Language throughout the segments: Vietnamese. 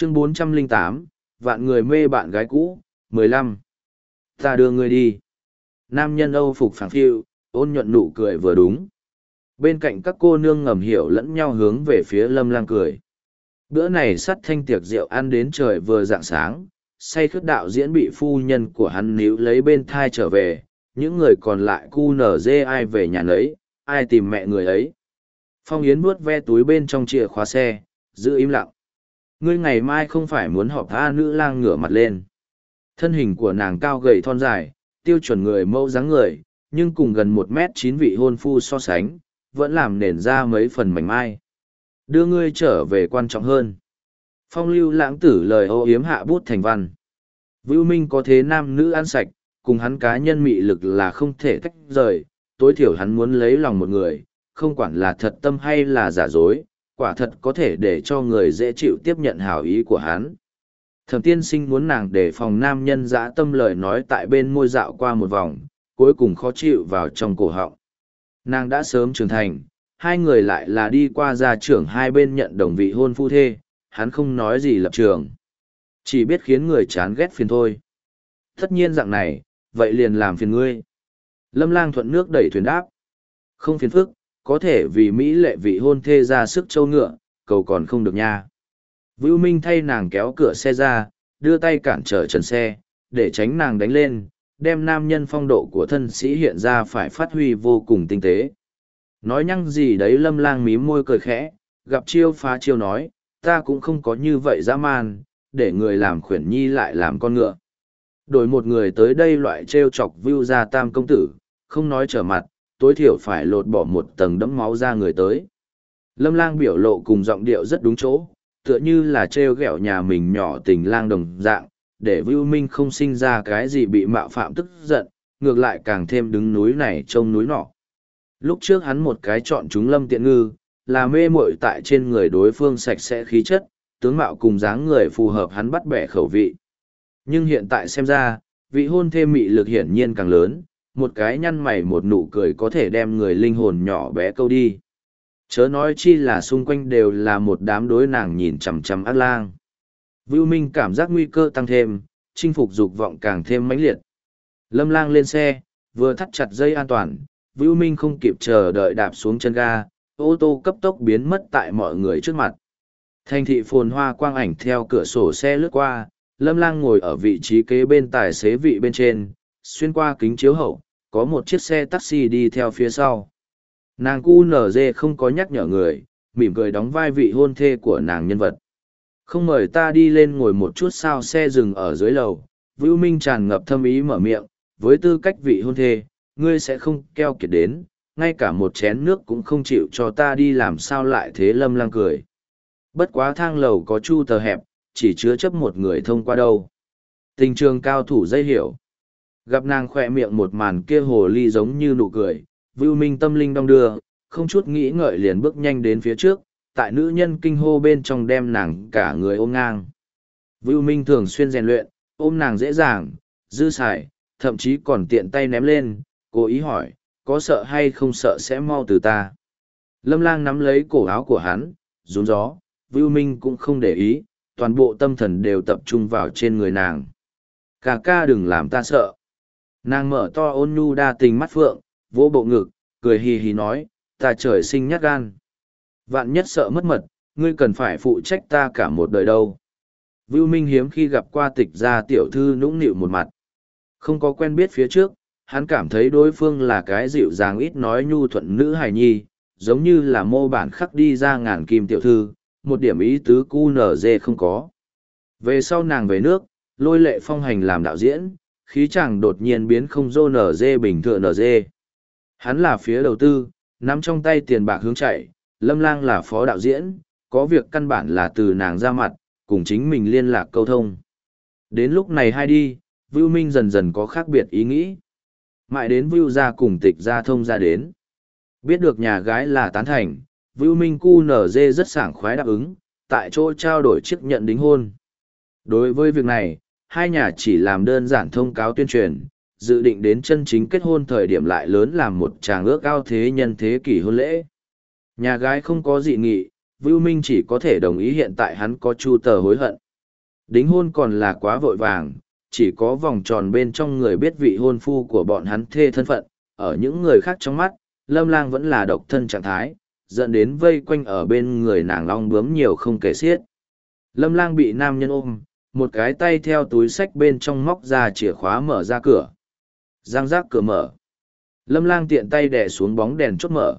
Chương 408, vạn người mê bạn gái cũ, 15. Ta đưa ngươi đi. Nam nhân Âu phục phẳng phiu, ôn nhuận nụ cười vừa đúng. Bên cạnh các cô nương ngầm hiểu lẫn nhau hướng về phía Lâm Lang cười. Bữa này sắt thanh tiệc rượu ăn đến trời vừa rạng sáng, say khướt đạo diễn bị phu nhân của hắn níu lấy bên thai trở về, những người còn lại cu nở dê ai về nhà nấy, ai tìm mẹ người ấy. Phong Yến vuốt ve túi bên trong chìa khóa xe, giữ im lặng. Ngươi ngày mai không phải muốn họp tha nữ lang ngửa mặt lên. Thân hình của nàng cao gầy thon dài, tiêu chuẩn người mẫu dáng người, nhưng cùng gần 1m9 vị hôn phu so sánh, vẫn làm nền ra mấy phần mảnh mai. Đưa ngươi trở về quan trọng hơn. Phong Lưu Lãng Tử lời ô yếm hạ bút thành văn. Vưu Minh có thế nam nữ ăn sạch, cùng hắn cá nhân mị lực là không thể tách rời, tối thiểu hắn muốn lấy lòng một người, không quản là thật tâm hay là giả dối, quả thật có thể để cho người dễ chịu tiếp nhận hảo ý của hắn. Thẩm tiên sinh muốn nàng để phòng nam nhân dã tâm lời nói tại bên môi dạo qua một vòng, cuối cùng khó chịu vào trong cổ họng. Nàng đã sớm trưởng thành, hai người lại là đi qua gia trưởng hai bên nhận đồng vị hôn phu thê, hắn không nói gì lập trường. Chỉ biết khiến người chán ghét phiền thôi. Tất nhiên dạng này, vậy liền làm phiền ngươi. Lâm Lang thuận nước đẩy thuyền đáp. Không phiền phức, có thể vì Mỹ lệ vị hôn thê ra sức trâu ngựa, cầu còn không được nha. Vưu Minh thay nàng kéo cửa xe ra, đưa tay cản trở trần xe, để tránh nàng đánh lên, đem nam nhân phong độ của thân sĩ hiện ra phải phát huy vô cùng tinh tế. Nói nhăng gì đấy Lâm Lang mím môi cười khẽ, gặp chiêu phá chiêu nói, ta cũng không có như vậy dã man, để người làm khuyển nhi lại làm con ngựa. Đổi một người tới đây loại trêu chọc Vưu gia tam công tử, không nói trở mặt, tối thiểu phải lột bỏ một tầng đẫm máu ra người tới. Lâm Lang biểu lộ cùng giọng điệu rất đúng chỗ, tựa như là trêu ghẹo nhà mình nhỏ tình lang đồng dạng, để Vưu Minh không sinh ra cái gì bị mạo phạm tức giận, ngược lại càng thêm đứng núi này trông núi nọ. Lúc trước hắn một cái chọn chúng Lâm Tiện Ngư, là mê muội tại trên người đối phương sạch sẽ khí chất, tướng mạo cùng dáng người phù hợp hắn bắt bẻ khẩu vị. Nhưng hiện tại xem ra, vị hôn thê mị lực hiển nhiên càng lớn, một cái nhăn mày một nụ cười có thể đem người linh hồn nhỏ bé câu đi. Chớ nói chi là xung quanh đều là một đám đối nàng nhìn chằm chằm ác lang. Vưu Minh cảm giác nguy cơ tăng thêm, chinh phục dục vọng càng thêm mãnh liệt. Lâm Lang lên xe, vừa thắt chặt dây an toàn, Vưu Minh không kịp chờ đợi đạp xuống chân ga, ô tô cấp tốc biến mất tại mọi người trước mặt. Thành thị phồn hoa quang ảnh theo cửa sổ xe lướt qua, Lâm Lang ngồi ở vị trí kế bên tài xế vị bên trên, xuyên qua kính chiếu hậu, có một chiếc xe taxi đi theo phía sau. Nàng QNZ không có nhắc nhở người, mỉm cười đóng vai vị hôn thê của nàng nhân vật. Không mời ta đi lên ngồi một chút sao? Xe dừng ở dưới lầu, Vưu Minh tràn ngập thâm ý mở miệng, với tư cách vị hôn thê, ngươi sẽ không keo kiệt đến, ngay cả một chén nước cũng không chịu cho ta đi làm sao lại thế? Lâm Lang cười. Bất quá thang lầu có chu tờ hẹp, chỉ chứa chấp một người thông qua đâu. Tình trường cao thủ dây hiểu. Gặp nàng khỏe miệng một màn kia hồ ly giống như nụ cười, Vưu Minh tâm linh đong đưa, không chút nghĩ ngợi liền bước nhanh đến phía trước, tại nữ nhân kinh hô bên trong đem nàng cả người ôm ngang. Vưu Minh thường xuyên rèn luyện, ôm nàng dễ dàng, dư xài, thậm chí còn tiện tay ném lên, cố ý hỏi, có sợ hay không sợ sẽ mau từ ta. Lâm Lang nắm lấy cổ áo của hắn, rún gió, Vưu Minh cũng không để ý, toàn bộ tâm thần đều tập trung vào trên người nàng. Ca ca đừng làm ta sợ. Nàng mở to ôn nhu đa tình mắt phượng, vỗ bộ ngực, cười hì hì nói, ta trời sinh nhát gan. Vạn nhất sợ mất mật, ngươi cần phải phụ trách ta cả một đời đâu. Vưu Minh hiếm khi gặp qua Tịch gia tiểu thư nũng nịu một mặt. Không có quen biết phía trước, hắn cảm thấy đối phương là cái dịu dàng ít nói nhu thuận nữ hài nhi, giống như là mô bản khắc đi ra ngàn kim tiểu thư, một điểm ý tứ cu nở dê không có. Về sau nàng về nước, lôi lệ phong hành làm đạo diễn, khí chàng đột nhiên biến không dô nở dê bình thường nở dê. Hắn là phía đầu tư, nắm trong tay tiền bạc hướng chạy, Lâm Lang là phó đạo diễn, có việc căn bản là từ nàng ra mặt, cùng chính mình liên lạc câu thông. Đến lúc này hai đi, Vưu Minh dần dần có khác biệt ý nghĩ. Mãi đến Vưu gia cùng Tịch gia thông ra đến. Biết được nhà gái là tán thành, Vưu Minh QNZ rất sảng khoái đáp ứng, tại chỗ trao đổi chiếc nhận đính hôn. Đối với việc này, hai nhà chỉ làm đơn giản thông cáo tuyên truyền, dự định đến chân chính kết hôn thời điểm lại lớn làm một tràng ước ao thế nhân thế kỷ hôn lễ. Nhà gái không có dị nghị, Vưu Minh chỉ có thể đồng ý hiện tại hắn có chu tờ hối hận. Đính hôn còn là quá vội vàng, chỉ có vòng tròn bên trong người biết vị hôn phu của bọn hắn thê thân phận, ở những người khác trong mắt, Lâm Lang vẫn là độc thân trạng thái, dẫn đến vây quanh ở bên người nàng long bướm nhiều không kể xiết. Lâm Lang bị nam nhân ôm, một cái tay theo túi xách bên trong móc ra chìa khóa mở ra cửa. Giang giác cửa mở. Lâm Lang tiện tay đè xuống bóng đèn chốt mở.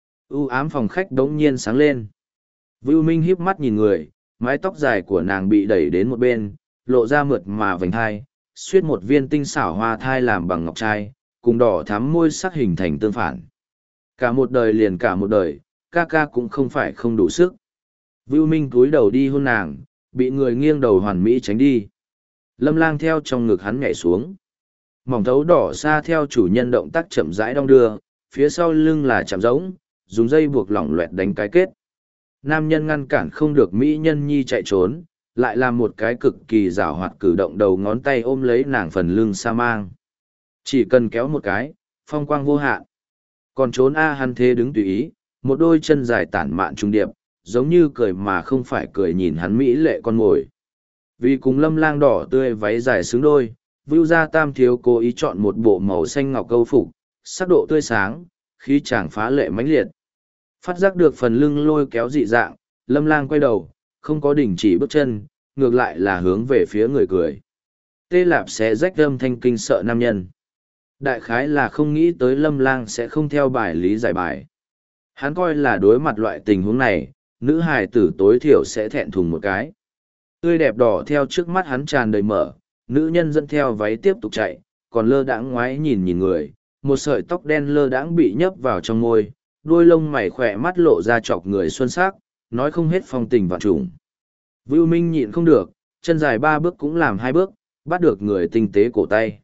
U ám phòng khách đống nhiên sáng lên. Vưu Minh híp mắt nhìn người, mái tóc dài của nàng bị đẩy đến một bên, lộ ra mượt mà vành thai, xuyết một viên tinh xảo hoa thai làm bằng ngọc trai, cùng đỏ thắm môi sắc hình thành tương phản. Cả một đời liền cả một đời, ca ca cũng không phải không đủ sức. Vưu Minh cúi đầu đi hôn nàng, bị người nghiêng đầu hoàn mỹ tránh đi. Lâm Lang theo trong ngực hắn nhảy xuống. Mỏng thấu đỏ xa theo chủ nhân động tác chậm rãi đong đưa, phía sau lưng là chạm rỗng, dùng dây buộc lỏng loẹt đánh cái kết. Nam nhân ngăn cản không được mỹ nhân nhi chạy trốn, lại làm một cái cực kỳ giảo hoạt cử động đầu ngón tay ôm lấy nàng phần lưng sa mang. Chỉ cần kéo một cái, phong quang vô hạn. Còn trốn hắn thế đứng tùy ý, một đôi chân dài tản mạn trung điệp, giống như cười mà không phải cười nhìn hắn mỹ lệ con mồi. Vì cùng Lâm Lang đỏ tươi váy dài xứng đôi, Vưu Gia Tam thiếu cố ý chọn một bộ màu xanh ngọc câu phục, sắc độ tươi sáng, khí chàng phá lệ mãnh liệt. Phát giác được phần lưng lôi kéo dị dạng, Lâm Lang quay đầu, không có đình chỉ bước chân, ngược lại là hướng về phía người cười. Tê Lạp sẽ rách âm thanh kinh sợ nam nhân. Đại khái là không nghĩ tới Lâm Lang sẽ không theo bài lý giải bài. Hắn coi là đối mặt loại tình huống này, nữ hài tử tối thiểu sẽ thẹn thùng một cái. Tươi đẹp đỏ theo trước mắt hắn tràn đầy mở, nữ nhân dẫn theo váy tiếp tục chạy, còn lơ đãng ngoái nhìn nhìn người, một sợi tóc đen lơ đãng bị nhấp vào trong môi, đuôi lông mày khỏe mắt lộ ra chọc người xuân sắc, nói không hết phong tình vạn trùng. Vưu Minh nhịn không được, chân dài 3 bước cũng làm 2 bước, bắt được người tinh tế cổ tay.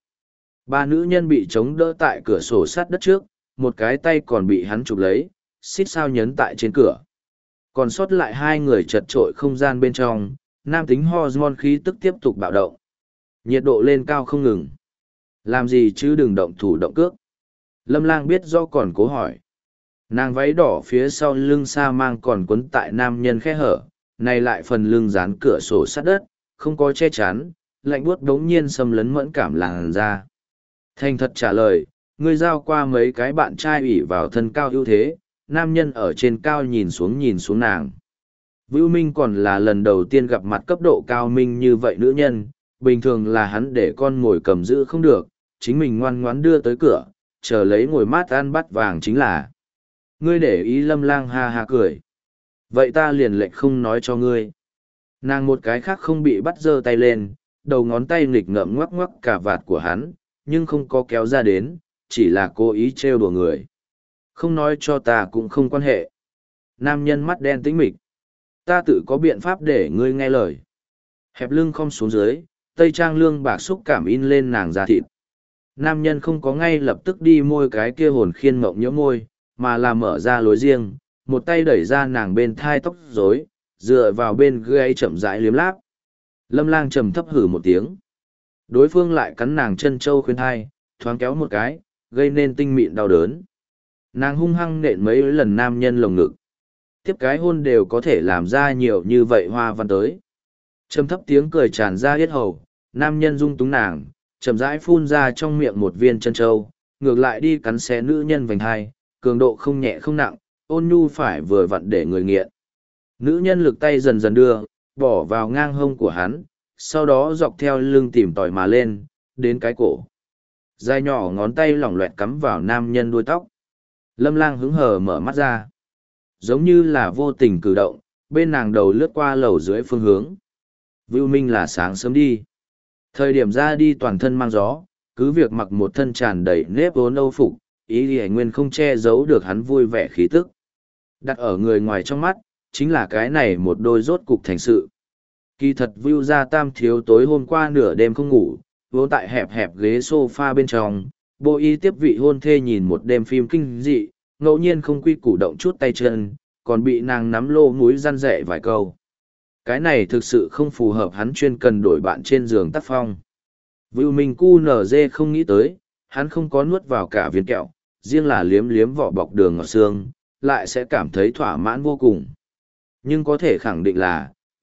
3 nữ nhân bị chống đỡ tại cửa sổ sát đất trước, một cái tay còn bị hắn chụp lấy, xích sao nhấn tại trên cửa. Còn sót lại 2 người chật trội không gian bên trong, nam tính hormone khí tức tiếp tục bạo động. Nhiệt độ lên cao không ngừng. Làm gì chứ đừng động thủ động cước. Lâm Lang biết do còn cố hỏi. Nàng váy đỏ phía sau lưng sa mang còn quấn tại nam nhân khe hở, này lại phần lưng dán cửa sổ sát đất, không có che chắn, lạnh buốt đống nhiên xâm lấn mẫn cảm làn ra. Thành thật trả lời, ngươi giao qua mấy cái bạn trai ủy vào thân cao ưu thế, nam nhân ở trên cao nhìn xuống nàng. Vưu Minh còn là lần đầu tiên gặp mặt cấp độ cao minh như vậy nữ nhân, bình thường là hắn để con ngồi cầm giữ không được, chính mình ngoan ngoãn đưa tới cửa, chờ lấy ngồi mát ăn bát vàng chính là. Ngươi để ý Lâm Lang ha ha cười. Vậy ta liền lệnh không nói cho ngươi. Nàng một cái khác không bị bắt giơ tay lên, đầu ngón tay nghịch ngợm ngoắc ngoắc cả vạt của hắn, nhưng không có kéo ra đến, chỉ là cố ý trêu đùa người. Không nói cho ta cũng không quan hệ. Nam nhân mắt đen tĩnh mịch. Ta tự có biện pháp để ngươi nghe lời. Hẹp lưng khom xuống dưới, tây trang lương bạc xúc cảm in lên nàng da thịt. Nam nhân không có ngay lập tức đi môi cái kia hồn khiên mộng nhỡ môi, mà là mở ra lối riêng, một tay đẩy ra nàng bên thai tóc rối, dựa vào bên gáy chậm rãi liếm láp. Lâm Lang trầm thấp hử một tiếng. Đối phương lại cắn nàng chân trâu khuyên thai, thoáng kéo một cái, gây nên tinh mịn đau đớn. Nàng hung hăng nện mấy lần nam nhân lồng ngực. Tiếp cái hôn đều có thể làm ra nhiều như vậy hoa văn tới. Trầm thấp tiếng cười tràn ra yết hầu, nam nhân dung túng nàng, chậm rãi phun ra trong miệng một viên chân trâu, ngược lại đi cắn xé nữ nhân vành hai, cường độ không nhẹ không nặng, ôn nhu phải vừa vặn để người nghiện. Nữ nhân lực tay dần dần đưa, bỏ vào ngang hông của hắn, sau đó dọc theo lưng tìm tòi mà lên, đến cái cổ. Dài nhỏ ngón tay lỏng loẹt cắm vào nam nhân đuôi tóc. Lâm Lang hứng hờ mở mắt ra. Giống như là vô tình cử động, bên nàng đầu lướt qua lầu dưới phương hướng. Vưu Minh là sáng sớm đi. Thời điểm ra đi toàn thân mang gió, cứ việc mặc một thân tràn đầy nếp vốn âu phục, ý thì nguyên không che giấu được hắn vui vẻ khí tức. Đặt ở người ngoài trong mắt, chính là cái này một đôi rốt cục thành sự. Kỳ thật Vưu Gia Tam thiếu tối hôm qua nửa đêm không ngủ, vốn tại hẹp hẹp ghế sofa bên trong, bộ y tiếp vị hôn thê nhìn một đêm phim kinh dị, ngẫu nhiên không quy củ động chút tay chân, còn bị nàng nắm lô múi răn rẻ vài câu. Cái này thực sự không phù hợp hắn chuyên cần đổi bạn trên giường tác phong. Vưu Minh cu nở dê không nghĩ tới, hắn không có nuốt vào cả viên kẹo, riêng là liếm liếm vỏ bọc đường ngọt xương, lại sẽ cảm thấy thỏa mãn vô cùng. Nhưng có thể khẳng định là,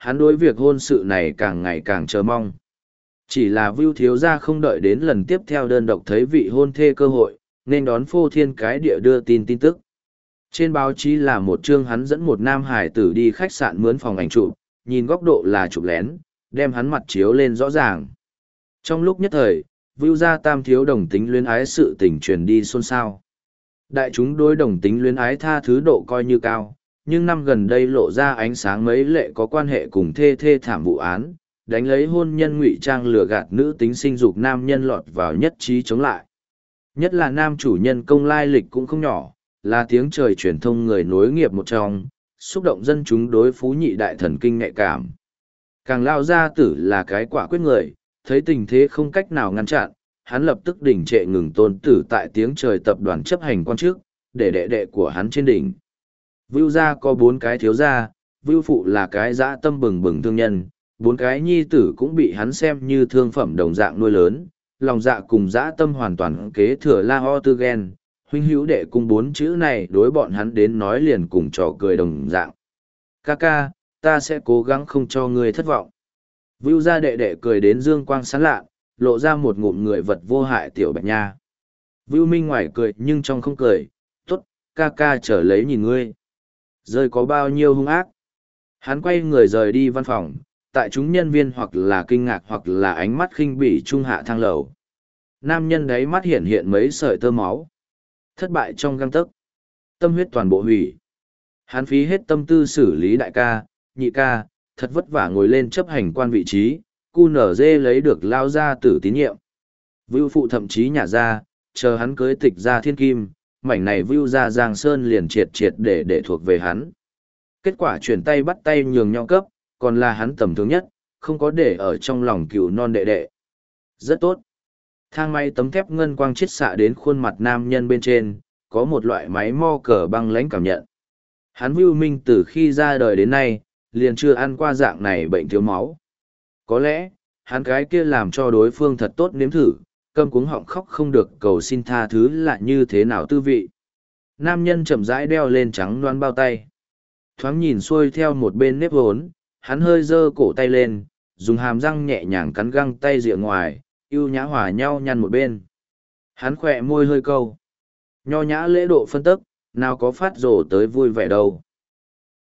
hắn đối việc hôn sự này càng ngày càng chờ mong. Chỉ là Vưu thiếu gia không đợi đến lần tiếp theo đơn độc thấy vị hôn thê cơ hội, nên đón phô thiên cái địa đưa tin tức. Trên báo chí là một chương hắn dẫn một nam hải tử đi khách sạn mướn phòng ảnh chụp, nhìn góc độ là chụp lén, đem hắn mặt chiếu lên rõ ràng. Trong lúc nhất thời, Vưu gia tam thiếu đồng tính luyến ái sự tình truyền đi xôn xao. Đại chúng đối đồng tính luyến ái tha thứ độ coi như cao, nhưng năm gần đây lộ ra ánh sáng mấy lệ có quan hệ cùng thê thảm vụ án, đánh lấy hôn nhân ngụy trang lừa gạt nữ tính sinh dục nam nhân lọt vào nhất trí chống lại. Nhất là nam chủ nhân công lai lịch cũng không nhỏ, là tiếng trời truyền thông người nối nghiệp một trong, xúc động dân chúng đối phú nhị đại thần kinh nhạy cảm. Càng lao gia tử là cái quả quyết người, thấy tình thế không cách nào ngăn chặn, hắn lập tức đỉnh trệ ngừng tôn tử tại tiếng trời tập đoàn chấp hành quan chức, để đệ đệ của hắn trên đỉnh. Vưu gia có 4 cái thiếu gia, Vưu phụ là cái dã tâm bừng bừng thương nhân, 4 cái nhi tử cũng bị hắn xem như thương phẩm đồng dạng nuôi lớn, lòng dạ cùng dã tâm hoàn toàn kế thừa La Ho Tư Gen, huynh hữu đệ cùng 4 chữ này đối bọn hắn đến nói liền cùng trò cười đồng dạng. Kaka, ta sẽ cố gắng không cho ngươi thất vọng. Vưu gia đệ đệ cười đến dương quang sáng lạ, lộ ra một ngụm người vật vô hại tiểu bạch nha. Vưu Minh ngoài cười nhưng trong không cười, tốt, Kaka trở lấy nhìn ngươi. Rơi có bao nhiêu hung ác. Hắn quay người rời đi văn phòng, tại chúng nhân viên hoặc là kinh ngạc hoặc là ánh mắt khinh bỉ trung hạ thang lầu. Nam nhân đấy mắt hiện hiện mấy sợi tơ máu. Thất bại trong găng tấc. Tâm huyết toàn bộ hủy. Hắn phí hết tâm tư xử lý đại ca, nhị ca, thật vất vả ngồi lên chấp hành quan vị trí, cu nở dê lấy được lao ra tử tín nhiệm. Vưu phụ thậm chí nhả ra, chờ hắn cưới tịch ra thiên kim, mảnh này Vưu ra Giang Sơn liền triệt để thuộc về hắn. Kết quả chuyển tay bắt tay nhường nhau cấp, còn là hắn tầm thường nhất, không có để ở trong lòng cừu non đệ đệ. Rất tốt. Thang máy tấm thép ngân quang chiết xạ đến khuôn mặt nam nhân bên trên, có một loại máy mo cờ băng lãnh cảm nhận. Hắn Vưu Minh từ khi ra đời đến nay, liền chưa ăn qua dạng này bệnh thiếu máu. Có lẽ, hắn cái kia làm cho đối phương thật tốt nếm thử, câm cuống họng khóc không được cầu xin tha thứ là như thế nào tư vị. Nam nhân chậm rãi đeo lên trắng loan bao tay. Thoáng nhìn xuôi theo một bên nếp hốn, hắn hơi giơ cổ tay lên, dùng hàm răng nhẹ nhàng cắn găng tay rìa ngoài, yêu nhã hòa nhau nhăn một bên. Hắn khỏe môi hơi câu. Nho nhã lễ độ phân tức, nào có phát rồ tới vui vẻ đâu.